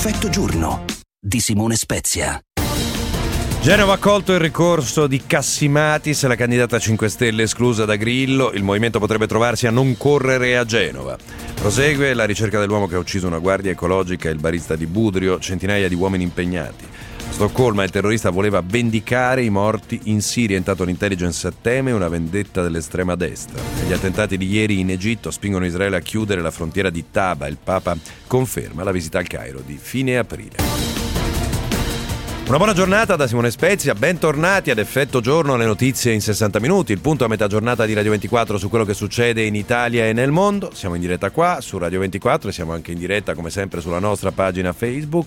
Effetto giorno di Simone Spezia. Genova ha accolto il ricorso di Cassimatis, la candidata 5 Stelle esclusa da Grillo. Il movimento potrebbe trovarsi a non correre a Genova. Prosegue la ricerca dell'uomo che ha ucciso una guardia ecologica e il barista di Budrio, centinaia di uomini impegnati. A Stoccolma il terrorista voleva vendicare i morti in Siria, intanto l'intelligence teme una vendetta dell'estrema destra. E gli attentati di ieri in Egitto spingono Israele a chiudere la frontiera di Taba. Il Papa conferma la visita al Cairo di fine aprile. Una buona giornata da Simone Spezia, bentornati ad Effetto Giorno, le notizie in 60 minuti, il punto a metà giornata di Radio 24 su quello che succede in Italia e nel mondo. Siamo in diretta qua su Radio 24 e siamo anche in diretta come sempre sulla nostra pagina Facebook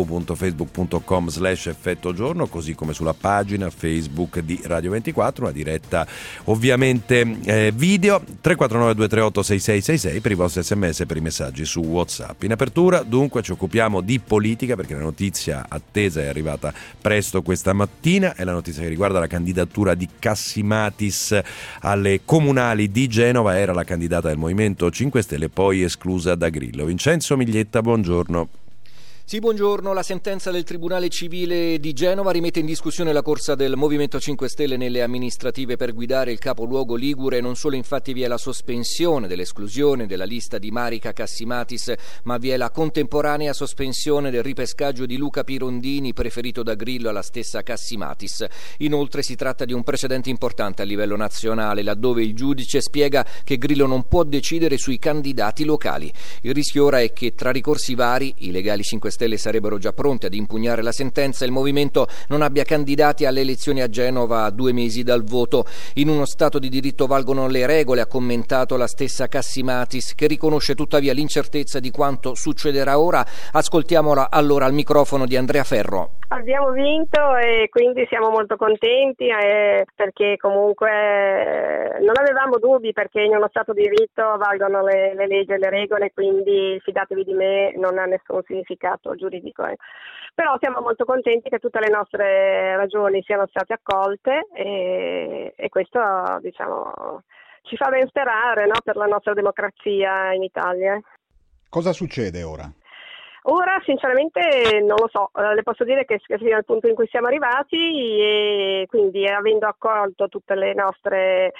www.facebook.com/effettogiorno, così come sulla pagina Facebook di Radio 24, una diretta ovviamente video. 349 238 6666 per i vostri sms e per i messaggi su WhatsApp. In apertura dunque ci occupiamo di politica perché la notizia attesa è arrivata presto questa mattina, è la notizia che riguarda la candidatura di Cassimatis alle comunali di Genova. Era la candidata del Movimento 5 Stelle, poi esclusa da Grillo. Vincenzo Miglietta, buongiorno. Sì, buongiorno. La sentenza del Tribunale Civile di Genova rimette in discussione la corsa del Movimento 5 Stelle nelle amministrative per guidare il capoluogo ligure. Non solo infatti vi è la sospensione dell'esclusione della lista di Marica Cassimatis, ma vi è la contemporanea sospensione del ripescaggio di Luca Pirondini, preferito da Grillo alla stessa Cassimatis. Inoltre si tratta di un precedente importante a livello nazionale, laddove il giudice spiega che Grillo non può decidere sui candidati locali. Il rischio ora è che tra ricorsi vari i legali 5 Stelle sarebbero già pronti ad impugnare la sentenza e il movimento non abbia candidati alle elezioni a Genova a 2 mesi dal voto. In uno Stato di diritto valgono le regole, ha commentato la stessa Cassimatis, che riconosce tuttavia l'incertezza di quanto succederà ora. Ascoltiamola allora al microfono di Andrea Ferro. Abbiamo vinto e quindi siamo molto contenti perché comunque non avevamo dubbi, perché in uno Stato di diritto valgono le leggi e le regole, quindi fidatevi di me, non ha nessun significato giuridico. Però siamo molto contenti che tutte le nostre ragioni siano state accolte e questo, diciamo, ci fa ben sperare, no, per la nostra democrazia in Italia. Cosa succede ora? Ora sinceramente non lo so, le posso dire che fino al punto in cui siamo arrivati e quindi avendo accolto tutte le nostre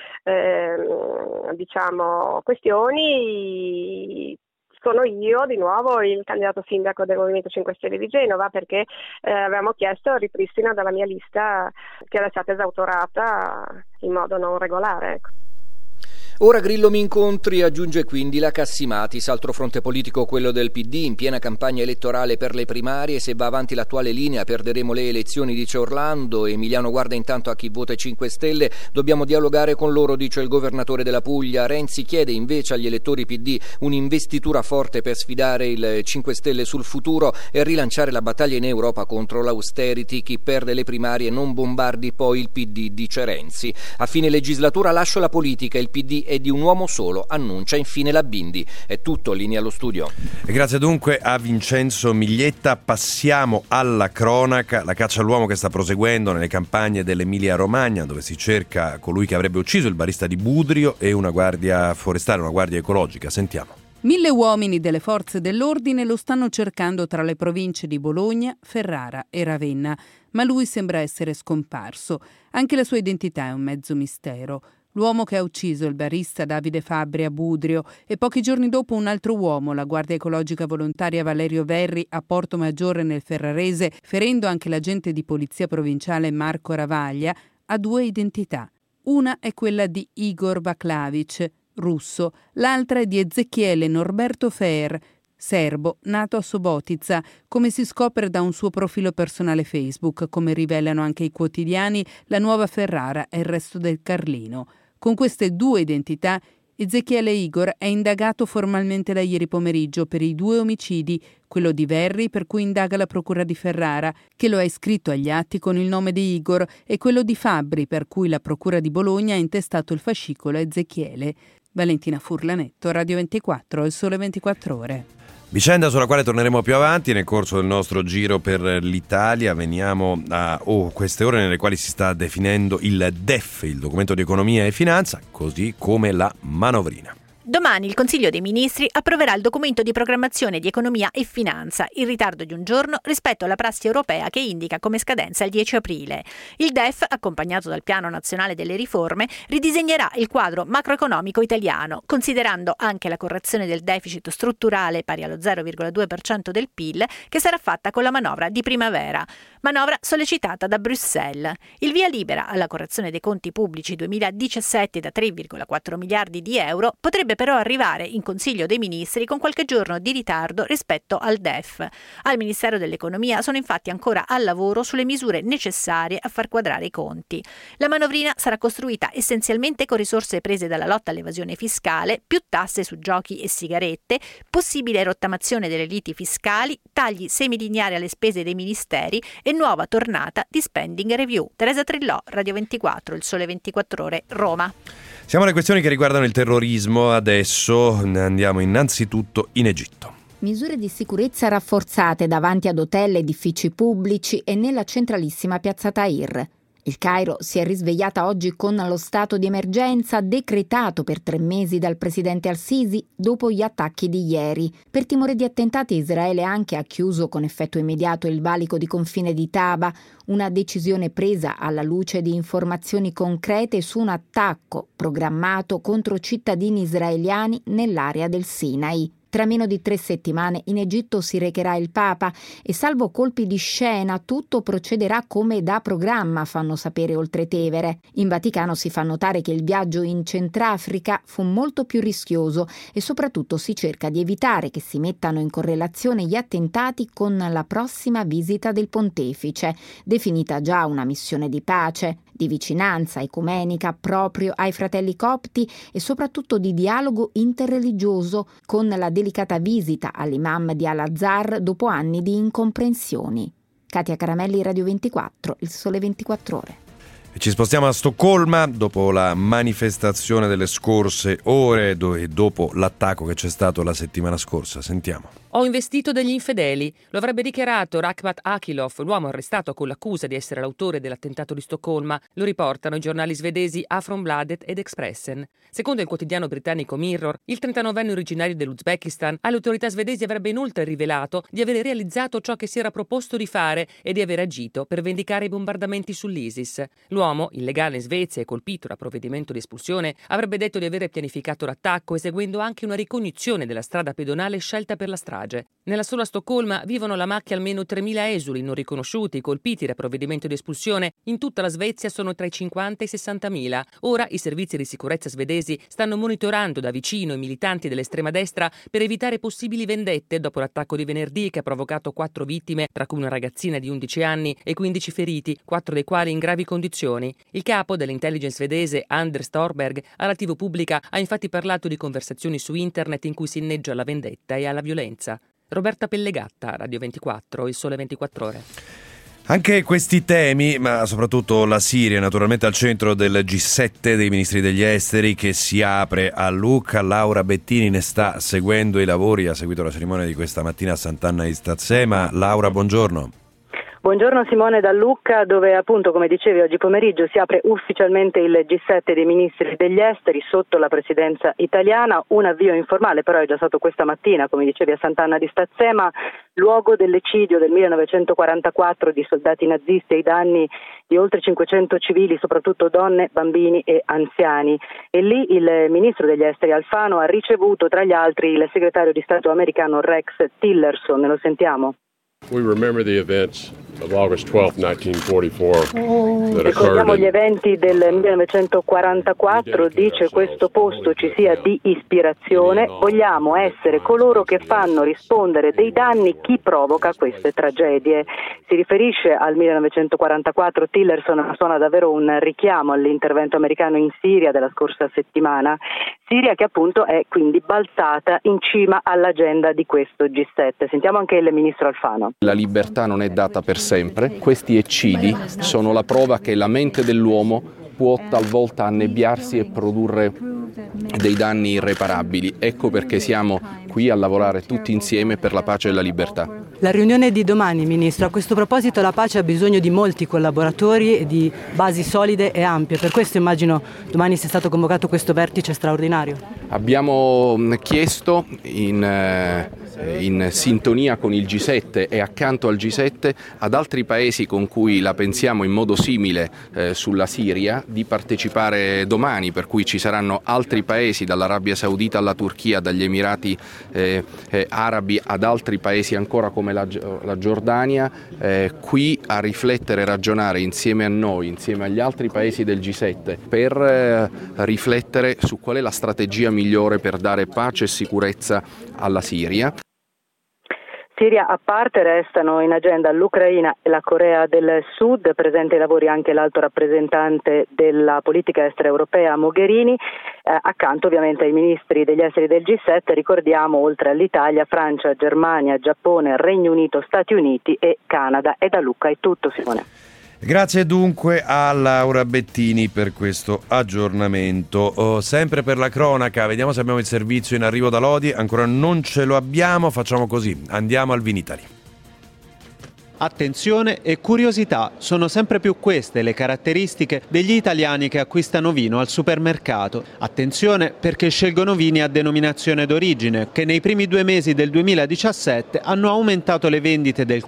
diciamo questioni, sono io di nuovo il candidato sindaco del Movimento 5 Stelle di Genova, perché avevamo chiesto il ripristino della mia lista che era stata esautorata in modo non regolare, ecco. Ora Grillo mi incontri, aggiunge quindi la Cassimatis. Altro fronte politico, quello del PD, in piena campagna elettorale per le primarie. Se va avanti l'attuale linea perderemo le elezioni, dice Orlando. Emiliano guarda intanto a chi vota i 5 Stelle. Dobbiamo dialogare con loro, dice il governatore della Puglia. Renzi chiede invece agli elettori PD un'investitura forte per sfidare il 5 Stelle sul futuro e rilanciare la battaglia in Europa contro l'austerity. Chi perde le primarie non bombardi poi il PD, dice Renzi. A fine legislatura lascio la politica, il PD è di un uomo solo, annuncia infine la Bindi. È tutto, linea allo studio. E grazie dunque a Vincenzo Miglietta. Passiamo alla cronaca. La caccia all'uomo che sta proseguendo nelle campagne dell'Emilia Romagna, dove si cerca colui che avrebbe ucciso il barista di Budrio e una guardia forestale, una guardia ecologica. Sentiamo. 1000 uomini delle forze dell'ordine lo stanno cercando tra le province di Bologna, Ferrara e Ravenna, ma lui sembra essere scomparso. Anche la sua identità è un mezzo mistero. L'uomo che ha ucciso il barista Davide Fabbri a Budrio e pochi giorni dopo un altro uomo, la guardia ecologica volontaria Valerio Verri a Porto Maggiore nel Ferrarese, ferendo anche l'agente di polizia provinciale Marco Ravaglia, ha 2 identità. Una è quella di Igor Vaklavic, russo, l'altra è di Ezechiele Norberto Fer, serbo, nato a Sobotica, come si scopre da un suo profilo personale Facebook, come rivelano anche i quotidiani La Nuova Ferrara e Il Resto del Carlino. Con queste 2 identità, Ezechiele Igor è indagato formalmente da ieri pomeriggio per i 2 omicidi, quello di Verri per cui indaga la procura di Ferrara, che lo ha iscritto agli atti con il nome di Igor, e quello di Fabbri per cui la procura di Bologna ha intestato il fascicolo a Ezechiele. Valentina Furlanetto, Radio 24, Il Sole 24 Ore. Vicenda sulla quale torneremo più avanti nel corso del nostro giro per l'Italia. Veniamo a queste ore nelle quali si sta definendo il DEF, il documento di economia e finanza, così come la manovrina. Domani il Consiglio dei Ministri approverà il documento di programmazione di economia e finanza, in ritardo di un giorno rispetto alla prassi europea che indica come scadenza il 10 aprile. Il DEF, accompagnato dal Piano Nazionale delle Riforme, ridisegnerà il quadro macroeconomico italiano, considerando anche la correzione del deficit strutturale pari allo 0,2% del PIL che sarà fatta con la manovra di primavera. Manovra sollecitata da Bruxelles. Il via libera alla correzione dei conti pubblici 2017 da 3,4 miliardi di euro potrebbe però arrivare in Consiglio dei Ministri con qualche giorno di ritardo rispetto al DEF. Al Ministero dell'Economia sono infatti ancora al lavoro sulle misure necessarie a far quadrare i conti. La manovrina sarà costruita essenzialmente con risorse prese dalla lotta all'evasione fiscale, più tasse su giochi e sigarette, possibile rottamazione delle liti fiscali, tagli semilineari alle spese dei ministeri e nuova tornata di spending review. Teresa Trillò, Radio 24, Il Sole 24 Ore, Roma. Siamo alle questioni che riguardano il terrorismo. Adesso andiamo innanzitutto in Egitto. Misure di sicurezza rafforzate davanti ad hotel, edifici pubblici e nella centralissima piazza Tahrir. Il Cairo si è risvegliata oggi con lo stato di emergenza decretato per 3 mesi dal presidente al-Sisi dopo gli attacchi di ieri. Per timore di attentati Israele anche ha chiuso con effetto immediato il valico di confine di Taba, una decisione presa alla luce di informazioni concrete su un attacco programmato contro cittadini israeliani nell'area del Sinai. Tra meno di 3 settimane in Egitto si recherà il Papa e salvo colpi di scena tutto procederà come da programma, fanno sapere Oltretevere. In Vaticano si fa notare che il viaggio in Centrafrica fu molto più rischioso e soprattutto si cerca di evitare che si mettano in correlazione gli attentati con la prossima visita del pontefice, definita già una missione di pace, di vicinanza ecumenica proprio ai fratelli copti e soprattutto di dialogo interreligioso con la delicata visita all'imam di Al-Azhar dopo anni di incomprensioni. Katia Caramelli, Radio 24, Il Sole 24 Ore. Ci spostiamo a Stoccolma dopo la manifestazione delle scorse ore e dopo l'attacco che c'è stato la settimana scorsa. Sentiamo. Ho investito degli infedeli, lo avrebbe dichiarato Rakhmat Akilov, l'uomo arrestato con l'accusa di essere l'autore dell'attentato di Stoccolma. Lo riportano i giornali svedesi Aftonbladet ed Expressen. Secondo il quotidiano britannico Mirror, il 39enne originario dell'Uzbekistan alle autorità svedesi avrebbe inoltre rivelato di aver realizzato ciò che si era proposto di fare e di aver agito per vendicare i bombardamenti sull'ISIS. L'uomo, illegale in Svezia e colpito da provvedimento di espulsione, avrebbe detto di avere pianificato l'attacco eseguendo anche una ricognizione della strada pedonale scelta per la strage. Nella sola Stoccolma vivono alla macchia almeno 3.000 esuli non riconosciuti, colpiti da provvedimento di espulsione. In tutta la Svezia sono tra i 50 e i 60.000. Ora i servizi di sicurezza svedesi stanno monitorando da vicino i militanti dell'estrema destra per evitare possibili vendette dopo l'attacco di venerdì che ha provocato 4 vittime, tra cui una ragazzina di 11 anni e 15 feriti, 4 dei quali in gravi condizioni. Il capo dell'intelligence svedese, Anders Thorberg, alla TV pubblica ha infatti parlato di conversazioni su internet in cui si inneggia alla vendetta e alla violenza. Roberta Pellegatta, Radio 24, Il Sole 24 Ore. Anche questi temi, ma soprattutto la Siria, naturalmente al centro del G7 dei ministri degli esteri che si apre a Lucca. Laura Bettini ne sta seguendo i lavori, ha seguito la cerimonia di questa mattina a Sant'Anna di Stazzema. Laura, buongiorno. Buongiorno Simone da Lucca, dove appunto, come dicevi, oggi pomeriggio si apre ufficialmente il G7 dei ministri degli esteri sotto la presidenza italiana, un avvio informale però è già stato questa mattina, come dicevi, a Sant'Anna di Stazzema, luogo dell'eccidio del 1944 di soldati nazisti ai danni di oltre 500 civili, soprattutto donne, bambini e anziani. E lì il ministro degli esteri Alfano ha ricevuto tra gli altri il segretario di Stato americano Rex Tillerson, lo sentiamo. We remember the events of August 12, 1944 Ricordiamo gli eventi del 1944, dice questo posto ci sia di ispirazione, vogliamo essere coloro che fanno rispondere dei danni chi provoca queste tragedie. Si riferisce al 1944, Tillerson suona davvero un richiamo all'intervento americano in Siria della scorsa settimana, Siria che appunto è quindi balzata in cima all'agenda di questo G7. Sentiamo anche il ministro Alfano. La libertà non è data per sempre, questi eccidi sono la prova che la mente dell'uomo può talvolta annebbiarsi e produrre dei danni irreparabili. Ecco perché siamo qui a lavorare tutti insieme per la pace e la libertà. La riunione di domani, Ministro, a questo proposito la pace ha bisogno di molti collaboratori e di basi solide e ampie. Per questo immagino domani sia stato convocato questo vertice straordinario. Abbiamo chiesto in sintonia con il G7 e accanto al G7 ad altri paesi con cui la pensiamo in modo simile sulla Siria di partecipare domani, per cui ci saranno altri paesi, dall'Arabia Saudita alla Turchia, dagli Emirati Arabi ad altri paesi ancora come la Giordania, qui a riflettere e ragionare insieme a noi, insieme agli altri paesi del G7, per riflettere su qual è la strategia migliore per dare pace e sicurezza alla Siria. Siria a parte, restano in agenda l'Ucraina e la Corea del Sud, presente ai lavori anche l'alto rappresentante della politica estera europea Mogherini, accanto ovviamente ai ministri degli esteri del G7, ricordiamo oltre all'Italia, Francia, Germania, Giappone, Regno Unito, Stati Uniti e Canada. E da Lucca è tutto, Simone. Grazie dunque a Laura Bettini per questo aggiornamento. Sempre per la cronaca, vediamo se abbiamo il servizio in arrivo da Lodi. Ancora non ce lo abbiamo, facciamo così, andiamo al Vinitaly. Attenzione e curiosità, sono sempre più queste le caratteristiche degli italiani che acquistano vino al supermercato. Attenzione perché scelgono vini a denominazione d'origine, che nei primi 2 mesi del 2017 hanno aumentato le vendite del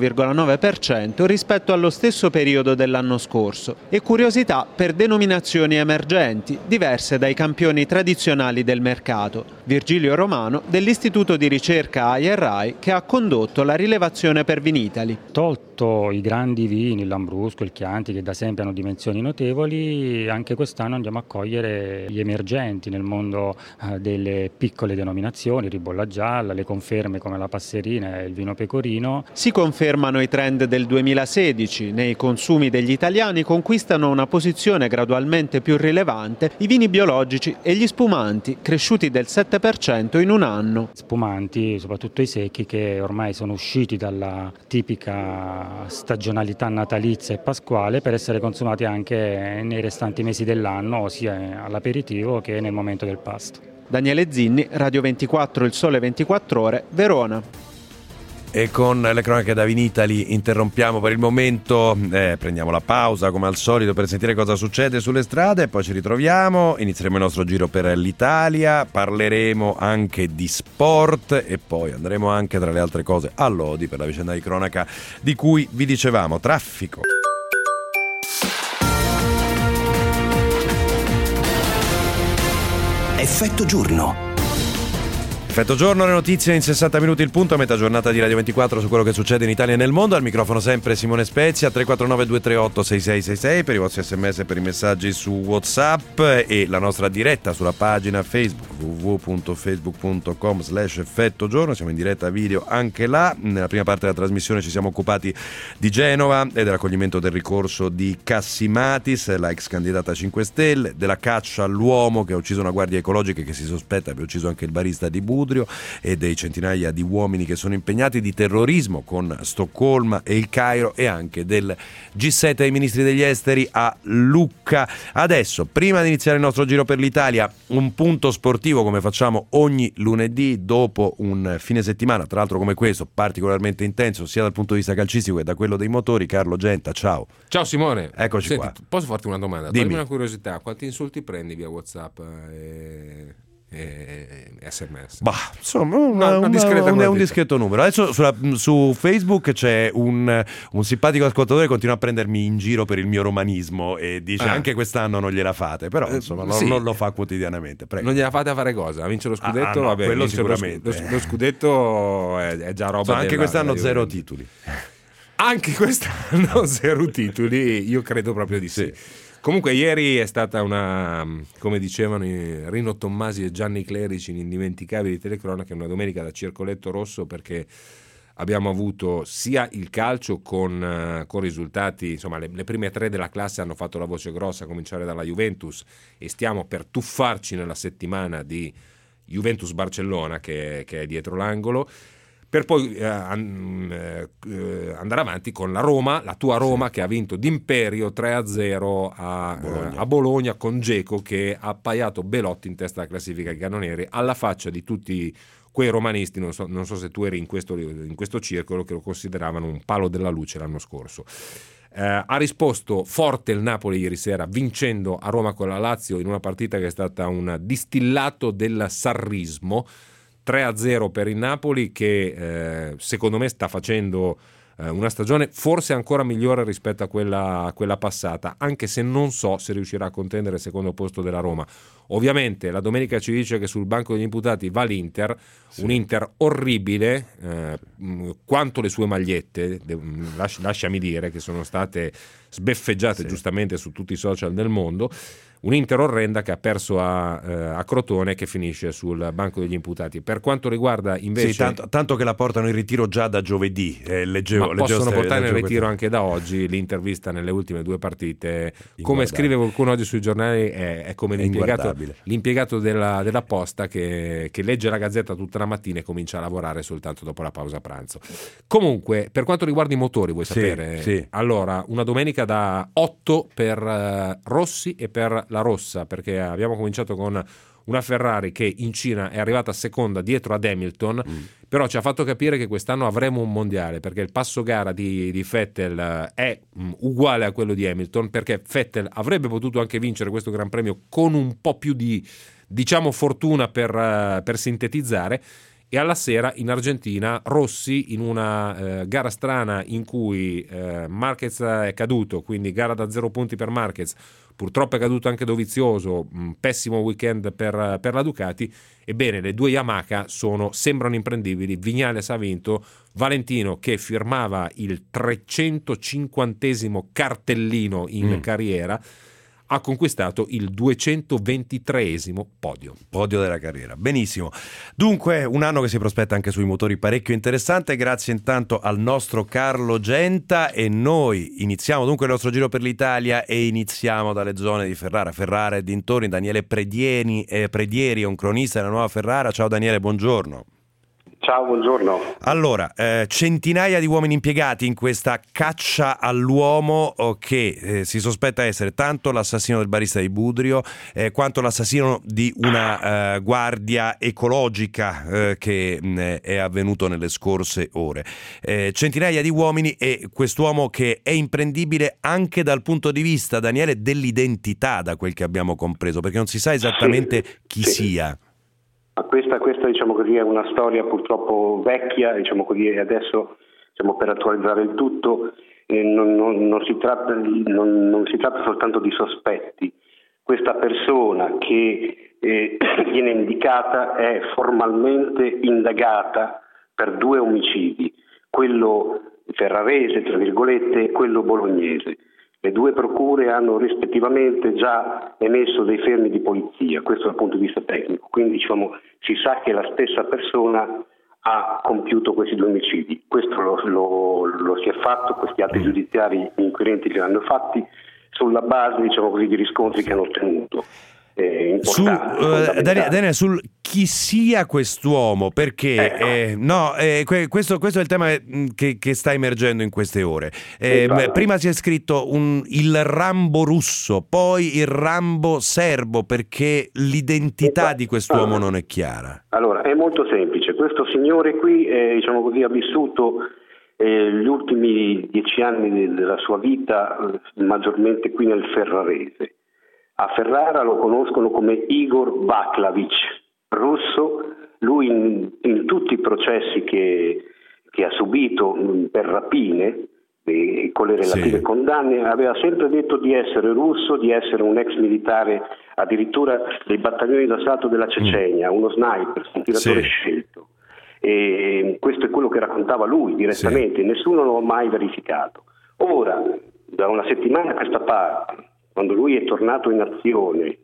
4,9% rispetto allo stesso periodo dell'anno scorso. E curiosità per denominazioni emergenti, diverse dai campioni tradizionali del mercato. Virgilio Romano dell'Istituto di ricerca IRI che ha condotto la rilevazione per Vinitaly. Tolto i grandi vini, il Lambrusco, il Chianti, che da sempre hanno dimensioni notevoli, anche quest'anno andiamo a cogliere gli emergenti nel mondo delle piccole denominazioni, Ribolla Gialla, le conferme come la Passerina e il vino pecorino. Si confermano i trend del 2016, nei consumi degli italiani conquistano una posizione gradualmente più rilevante i vini biologici e gli spumanti, cresciuti del 7% in un anno. Spumanti, soprattutto i secchi, che ormai sono usciti dalla tipica stagionalità natalizia e pasquale per essere consumati anche nei restanti mesi dell'anno, sia all'aperitivo che nel momento del pasto. Daniele Zinni, Radio 24, Il Sole 24 Ore, Verona. E con le cronache da Vinitaly interrompiamo per il momento, prendiamo la pausa come al solito per sentire cosa succede sulle strade, poi ci ritroviamo, inizieremo il nostro giro per l'Italia, parleremo anche di sport e poi andremo anche tra le altre cose a Lodi per la vicenda di cronaca di cui vi dicevamo. Traffico. Effetto giorno. Effetto giorno, le notizie in 60 minuti il punto, a metà giornata di Radio 24 su quello che succede in Italia e nel mondo. Al microfono sempre Simone Spezia, 349-238-6666 per i vostri sms e per i messaggi su WhatsApp e la nostra diretta sulla pagina Facebook www.facebook.com/effetto giorno. Siamo in diretta video anche là. Nella prima parte della trasmissione ci siamo occupati di Genova e dell'accoglimento del ricorso di Cassimatis, la ex candidata 5 Stelle, della caccia all'uomo che ha ucciso una guardia ecologica che si sospetta abbia ucciso anche il barista di Budrio e dei centinaia di uomini che sono impegnati, di terrorismo con Stoccolma e il Cairo e anche del G7 dei ministri degli esteri a Lucca. Adesso, prima di iniziare il nostro giro per l'Italia, un punto sportivo come facciamo ogni lunedì dopo un fine settimana, tra l'altro come questo, particolarmente intenso sia dal punto di vista calcistico che da quello dei motori. Carlo Genta, ciao. Ciao Simone. Eccoci. Senti, qua. Posso farti una domanda? Dimmi. Dammi una curiosità, quanti insulti prendi via WhatsApp e SMS? Bah, insomma, un discreto numero. Adesso su Facebook c'è un simpatico ascoltatore che continua a prendermi in giro per il mio romanismo e dice anche quest'anno non gliela fate, però insomma sì, non lo fa quotidianamente. Prego. Non gliela fate a fare cosa? A vincere lo scudetto? No, vabbè, quello sicuramente. Lo scudetto è già roba. Anche quest'anno 0 titoli. Anche quest'anno 0 titoli, io credo proprio di sì. Comunque ieri è stata una, come dicevano Rino Tommasi e Gianni Clerici in indimenticabili telecronache, una domenica da circoletto rosso, perché abbiamo avuto sia il calcio con risultati, insomma le prime 3 della classe hanno fatto la voce grossa, a cominciare dalla Juventus, e stiamo per tuffarci nella settimana di Juventus-Barcellona che è dietro l'angolo. per poi andare avanti con la Roma, la tua Roma, che ha vinto d'imperio 3-0 a Bologna con Dzeko, che ha appaiato Belotti in testa alla classifica ai cannonieri, alla faccia di tutti quei romanisti, non so se tu eri in questo circolo, che lo consideravano un palo della luce l'anno scorso. Ha risposto forte il Napoli ieri sera, vincendo a Roma con la Lazio in una partita che è stata un distillato del sarrismo. 3-0 per il Napoli, che secondo me sta facendo una stagione forse ancora migliore rispetto a quella passata, anche se non so se riuscirà a contendere il secondo posto della Roma. Ovviamente la domenica ci dice che sul banco degli imputati va l'Inter, un Inter orribile, quanto le sue magliette, lasciami dire, che sono state sbeffeggiate giustamente su tutti i social del mondo. Un'Inter orrenda che ha perso a Crotone, che finisce sul banco degli imputati. Per quanto riguarda invece... Tanto che la portano in ritiro già da giovedì. Possono portare in ritiro anche da oggi. L'Inter vista nelle ultime 2 partite, come scrive qualcuno oggi sui giornali, è come l'impiegato della Posta che legge la Gazzetta tutta la mattina e comincia a lavorare soltanto dopo la pausa pranzo. Comunque, per quanto riguarda i motori, vuoi sapere? Sì. Allora, una domenica da 8 per Rossi e per la Rossa, perché abbiamo cominciato con una Ferrari che in Cina è arrivata seconda dietro ad Hamilton, però ci ha fatto capire che quest'anno avremo un mondiale, perché il passo gara di Vettel è uguale a quello di Hamilton, perché Vettel avrebbe potuto anche vincere questo Gran Premio con un po' più di, diciamo, fortuna per sintetizzare. E alla sera in Argentina Rossi, in una gara strana in cui Marquez è caduto, quindi gara da 0 punti per Marquez, purtroppo è caduto anche Dovizioso, un pessimo weekend per la Ducati. Ebbene, le 2 Yamaha sembrano imprendibili. Viñales ha vinto, Valentino, che firmava il 350° cartellino in carriera, ha conquistato il 223° podio della carriera. Benissimo. Dunque, un anno che si prospetta anche sui motori parecchio interessante. Grazie intanto al nostro Carlo Genta, e noi iniziamo dunque il nostro giro per l'Italia e iniziamo dalle zone di Ferrara e dintorni. Daniele Predieri è un cronista della Nuova Ferrara. Ciao Daniele, buongiorno. Ciao, buongiorno. Allora, centinaia di uomini impiegati in questa caccia all'uomo che si sospetta essere tanto l'assassino del barista di Budrio quanto l'assassino di una guardia ecologica che è avvenuto nelle scorse ore. Centinaia di uomini, e quest'uomo che è imprendibile anche dal punto di vista, Daniele, dell'identità, da quel che abbiamo compreso, perché non si sa esattamente chi sia. Questa diciamo così, è una storia purtroppo vecchia, diciamo così, e adesso, diciamo, per attualizzare il tutto non si tratta soltanto di sospetti. Questa persona che viene indicata è formalmente indagata per 2 omicidi, quello ferrarese, tra virgolette, e quello bolognese. Le 2 procure hanno rispettivamente già emesso dei fermi di polizia, questo dal punto di vista tecnico, quindi diciamo si sa che la stessa persona ha compiuto questi 2 omicidi. Questo lo si è fatto, questi atti giudiziari inquirenti li hanno fatti sulla base, diciamo così, di riscontri che hanno ottenuto. Daniele, sul chi sia quest'uomo, perché questo è il tema che sta emergendo in queste ore. Prima si è scritto il Rambo russo, poi il Rambo serbo, perché l'identità di quest'uomo non è chiara. Allora, è molto semplice. Questo signore qui diciamo così, ha vissuto gli ultimi 10 anni della sua vita maggiormente qui nel ferrarese. A Ferrara lo conoscono come Igor Baklavic, russo. Lui in tutti i processi che ha subito per rapine e con le relative condanne aveva sempre detto di essere russo, di essere un ex militare addirittura dei battaglioni d'assalto della Cecenia, uno sniper, un tiratore scelto. E questo è quello che raccontava lui direttamente, nessuno lo ha mai verificato. Ora, da una settimana a questa parte, quando lui è tornato in azione,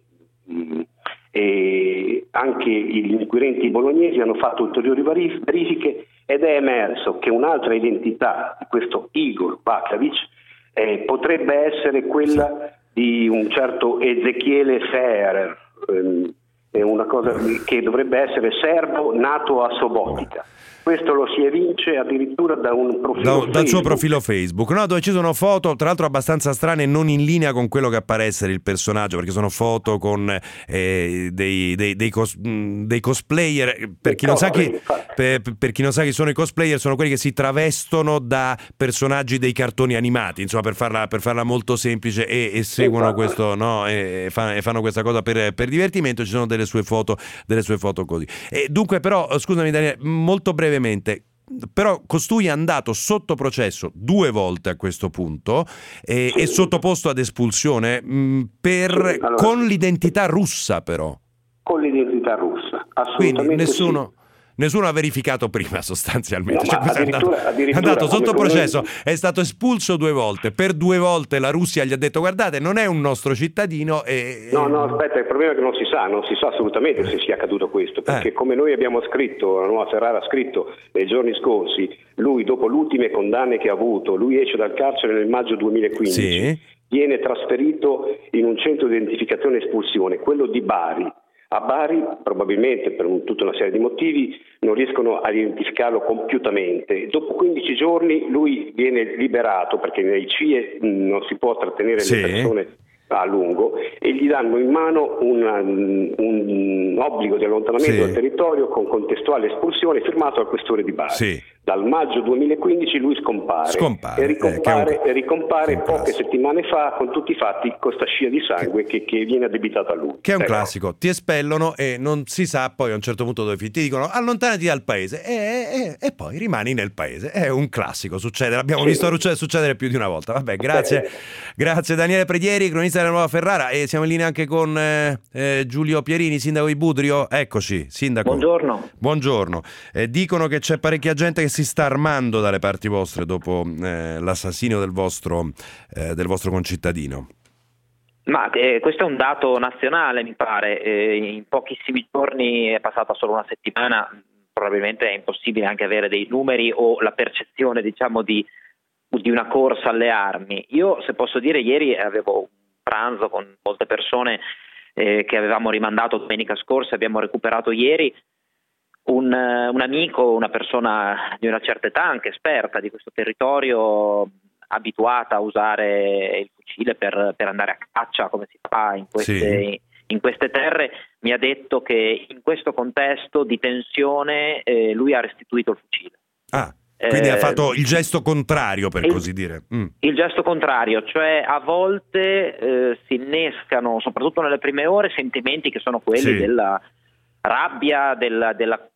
e anche gli inquirenti bolognesi hanno fatto ulteriori verifiche, ed è emerso che un'altra identità di questo Igor Baklavic potrebbe essere quella di un certo Ezechiele Ferrer, è una cosa che dovrebbe essere serbo nato a Sobotica. Questo lo si evince addirittura da un profilo dal suo profilo Facebook, no? Dove ci sono foto, tra l'altro abbastanza strane e non in linea con quello che appare essere il personaggio, perché sono foto con dei cosplayer. Per chi non sa chi sono i cosplayer, sono quelli che si travestono da personaggi dei cartoni animati, insomma, per farla molto semplice, e seguono questo, no? E fanno questa cosa per divertimento. Ci sono delle sue foto così. E dunque, però, scusami Daniele, molto brevemente, però costui è andato sotto processo 2 volte a questo punto e sottoposto ad espulsione con l'identità russa, però. Con l'identità russa, assolutamente. Quindi nessuno ha verificato prima, sostanzialmente. No, è andato sotto processo, è stato espulso 2 volte. Per 2 volte la Russia gli ha detto: guardate, non è un nostro cittadino. No, aspetta, il problema è che non si sa assolutamente se sia accaduto questo, perché come noi abbiamo scritto, la Nuova Ferrara ha scritto nei giorni scorsi, lui dopo le ultime condanne che ha avuto, lui esce dal carcere nel maggio 2015. Sì. Viene trasferito in un centro di identificazione e espulsione, quello di Bari. A Bari, probabilmente per tutta una serie di motivi, non riescono a identificarlo compiutamente. Dopo 15 giorni lui viene liberato, perché nei CIE non si può trattenere le persone a lungo, e gli danno in mano un obbligo di allontanamento dal territorio con contestuale espulsione firmato dal questore di Bari. Dal maggio 2015 lui scompare e ricompare poche settimane fa con tutti i fatti, con sta scia di sangue che viene addebitata a lui. Che è un classico, ti espellono e non si sa poi a un certo punto dove finire. Ti dicono: allontanati dal paese e poi rimani nel paese. È un classico, succede, l'abbiamo visto succedere più di una volta. Vabbè, grazie Daniele Predieri, cronista della Nuova Ferrara, e siamo in linea anche con Giulio Pierini, sindaco di Budrio. Eccoci, sindaco. Buongiorno. Dicono che c'è parecchia gente che si sta armando dalle parti vostre dopo l'assassinio del vostro concittadino. Ma questo è un dato nazionale, mi pare. In pochissimi giorni, è passata solo una settimana, probabilmente è impossibile anche avere dei numeri o la percezione, diciamo, di una corsa alle armi. Io, se posso dire, ieri avevo un pranzo con molte persone che avevamo rimandato domenica scorsa, abbiamo recuperato ieri. Un amico, una persona di una certa età, anche esperta di questo territorio, abituata a usare il fucile per andare a caccia, come si fa in queste terre, mi ha detto che in questo contesto di tensione lui ha restituito il fucile. Quindi ha fatto il gesto contrario, per così dire. Il gesto contrario, cioè a volte si innescano, soprattutto nelle prime ore, sentimenti che sono quelli della rabbia, della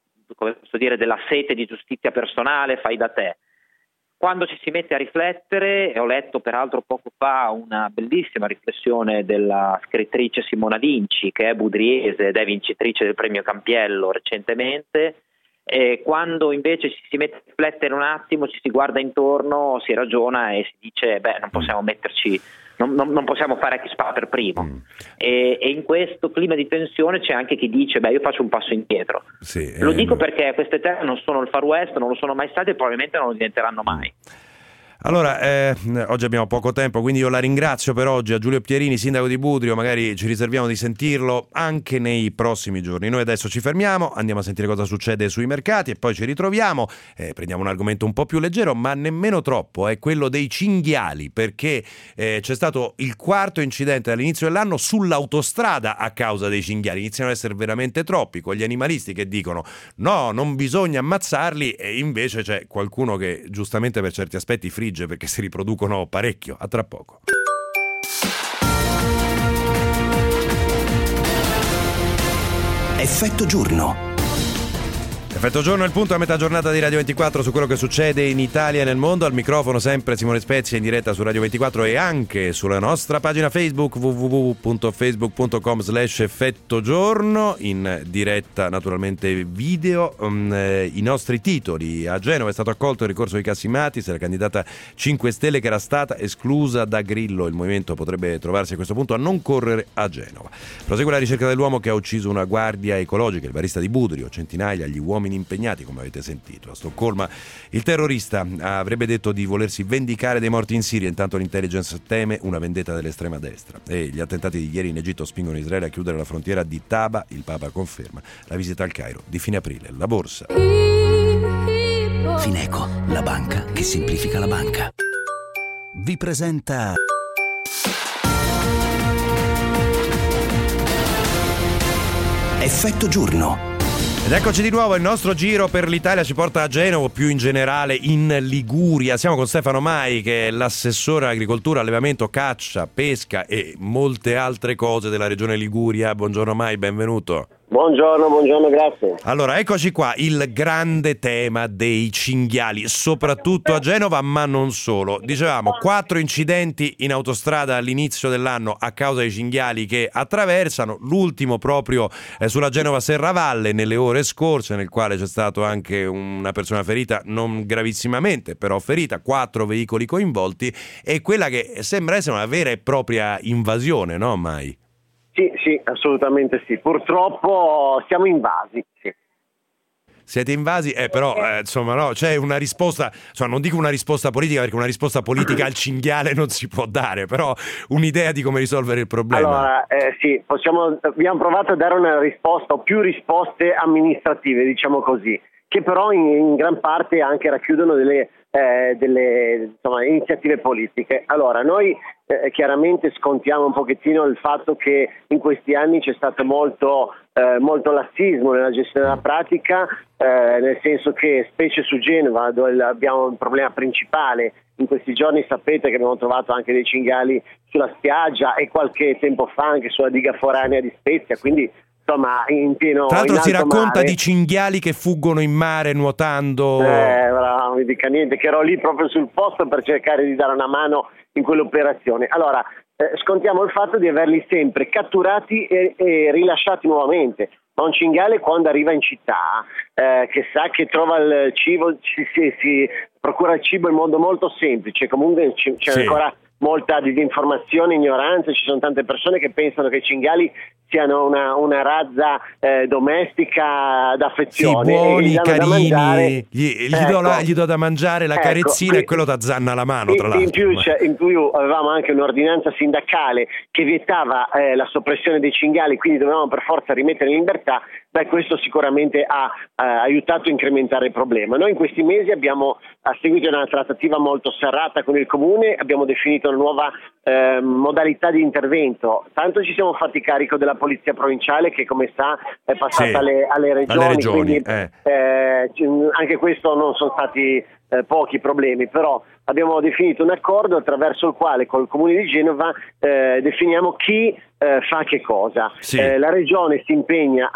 sete di giustizia personale, fai da te. Quando ci si mette a riflettere, e ho letto peraltro poco fa una bellissima riflessione della scrittrice Simona Vinci, che è budriese ed è vincitrice del premio Campiello recentemente, e quando invece ci si mette a riflettere un attimo, ci si guarda intorno, si ragiona e si dice: non possiamo metterci, non possiamo fare a chi spara per primo. E in questo clima di tensione c'è anche chi dice: io faccio un passo indietro. Lo dico perché queste terre non sono il Far West, non lo sono mai state e probabilmente non lo diventeranno mai. Allora, oggi abbiamo poco tempo, quindi io la ringrazio per oggi a Giulio Pierini, sindaco di Budrio. Magari ci riserviamo di sentirlo anche nei prossimi giorni. Noi adesso ci fermiamo, andiamo a sentire cosa succede sui mercati e poi ci ritroviamo. Prendiamo un argomento un po' più leggero, ma nemmeno troppo, è quello dei cinghiali, perché c'è stato il 4º incidente dall'inizio dell'anno sull'autostrada a causa dei cinghiali. Iniziano ad essere veramente troppi, con gli animalisti che dicono: no, non bisogna ammazzarli, e invece c'è qualcuno che giustamente per certi aspetti frigge, perché si riproducono parecchio. A tra poco. Effetto giorno. Effetto giorno è il punto a metà giornata di Radio 24 su quello che succede in Italia e nel mondo. Al microfono sempre Simone Spezia, in diretta su Radio 24 e anche sulla nostra pagina Facebook www.facebook.com/effetto giorno, in diretta naturalmente video. I nostri titoli: a Genova è stato accolto il ricorso di Cassimatis, la candidata 5 Stelle che era stata esclusa da Grillo. Il movimento potrebbe trovarsi a questo punto a non correre a Genova. Prosegue la ricerca dell'uomo che ha ucciso una guardia ecologica, il barista di Budrio. Centinaia gli uomini impegnati, come avete sentito. A Stoccolma il terrorista avrebbe detto di volersi vendicare dei morti in Siria, intanto l'intelligence teme una vendetta dell'estrema destra. E gli attentati di ieri in Egitto spingono Israele a chiudere la frontiera di Taba. Il Papa conferma la visita al Cairo di fine aprile. La borsa. Fineco, la banca che semplifica la banca. Vi presenta Effetto Giorno. Ed eccoci di nuovo, il nostro giro per l'Italia ci porta a Genova, più in generale in Liguria. Siamo con Stefano Mai, che è l'assessore all'agricoltura, allevamento, caccia, pesca e molte altre cose della regione Liguria. Buongiorno Mai, benvenuto. Buongiorno, grazie. Allora, eccoci qua, il grande tema dei cinghiali, soprattutto a Genova, ma non solo. Dicevamo, 4 incidenti in autostrada all'inizio dell'anno a causa dei cinghiali che attraversano, l'ultimo proprio sulla Genova-Serravalle nelle ore scorse, nel quale c'è stato anche una persona ferita, non gravissimamente, però ferita, 4 veicoli coinvolti, e quella che sembra essere una vera e propria invasione, no Mai? Sì, assolutamente sì. Purtroppo siamo invasi, sì. Siete invasi? Però insomma no, c'è una risposta, insomma, non dico una risposta politica, perché una risposta politica al cinghiale non si può dare, però un'idea di come risolvere il problema. Allora, sì, abbiamo provato a dare una risposta o più risposte amministrative, diciamo così, che però in gran parte anche racchiudono delle iniziative politiche. Allora, noi chiaramente scontiamo un pochettino il fatto che in questi anni c'è stato molto lassismo nella gestione della pratica, nel senso che specie su Genova, dove abbiamo un problema principale, in questi giorni sapete che abbiamo trovato anche dei cinghiali sulla spiaggia e qualche tempo fa anche sulla diga foranea di Spezia, quindi insomma in pieno. Tra l'altro si racconta mare. Di cinghiali che fuggono in mare nuotando. Non mi dica niente, che ero lì proprio sul posto per cercare di dare una mano in quell'operazione. Allora, scontiamo il fatto di averli sempre catturati e rilasciati nuovamente. Ma un cinghiale, quando arriva in città, che sa che trova il cibo, si procura il cibo in modo molto semplice. Comunque c'è ancora molta disinformazione, ignoranza, ci sono tante persone che pensano che i cinghiali siano una razza domestica d'affezione. Sì, buoni, carini, gli do da mangiare la carezzina e quello t'azzanna la mano, tra l'altro. In più avevamo anche un'ordinanza sindacale che vietava la soppressione dei cinghiali, quindi dovevamo per forza rimettere in libertà. Questo sicuramente ha aiutato a incrementare il problema. Noi in questi mesi abbiamo seguito una trattativa molto serrata con il Comune, abbiamo definito una nuova modalità di intervento. Tanto ci siamo fatti carico della Polizia Provinciale, che come sa è passata alle regioni. Quindi, anche questo non sono stati pochi problemi, però abbiamo definito un accordo attraverso il quale col Comune di Genova definiamo chi fa che cosa. La Regione si impegna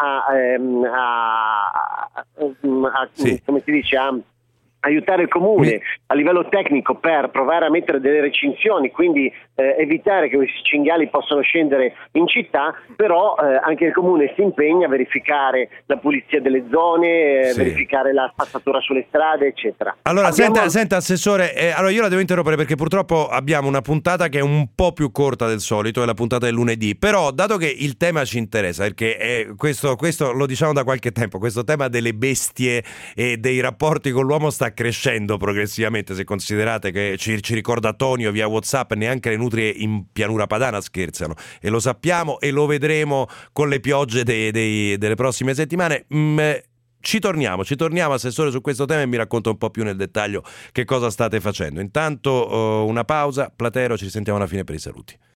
come si dice, a aiutare il Comune a livello tecnico per provare a mettere delle recinzioni, quindi evitare che questi cinghiali possano scendere in città, però anche il Comune si impegna a verificare la pulizia delle zone, verificare la spazzatura sulle strade, eccetera. Allora, senta Assessore, allora io la devo interrompere perché purtroppo abbiamo una puntata che è un po' più corta del solito, è la puntata del lunedì, però dato che il tema ci interessa, perché questo lo diciamo da qualche tempo, questo tema delle bestie e dei rapporti con l'uomo sta crescendo progressivamente, se considerate che ci ricorda Tonio via WhatsApp, neanche le nutrie in pianura padana scherzano, e lo sappiamo e lo vedremo con le piogge delle prossime settimane. Ci torniamo Assessore su questo tema e mi racconta un po' più nel dettaglio che cosa state facendo. Intanto una pausa, Platero, ci sentiamo alla fine per i saluti.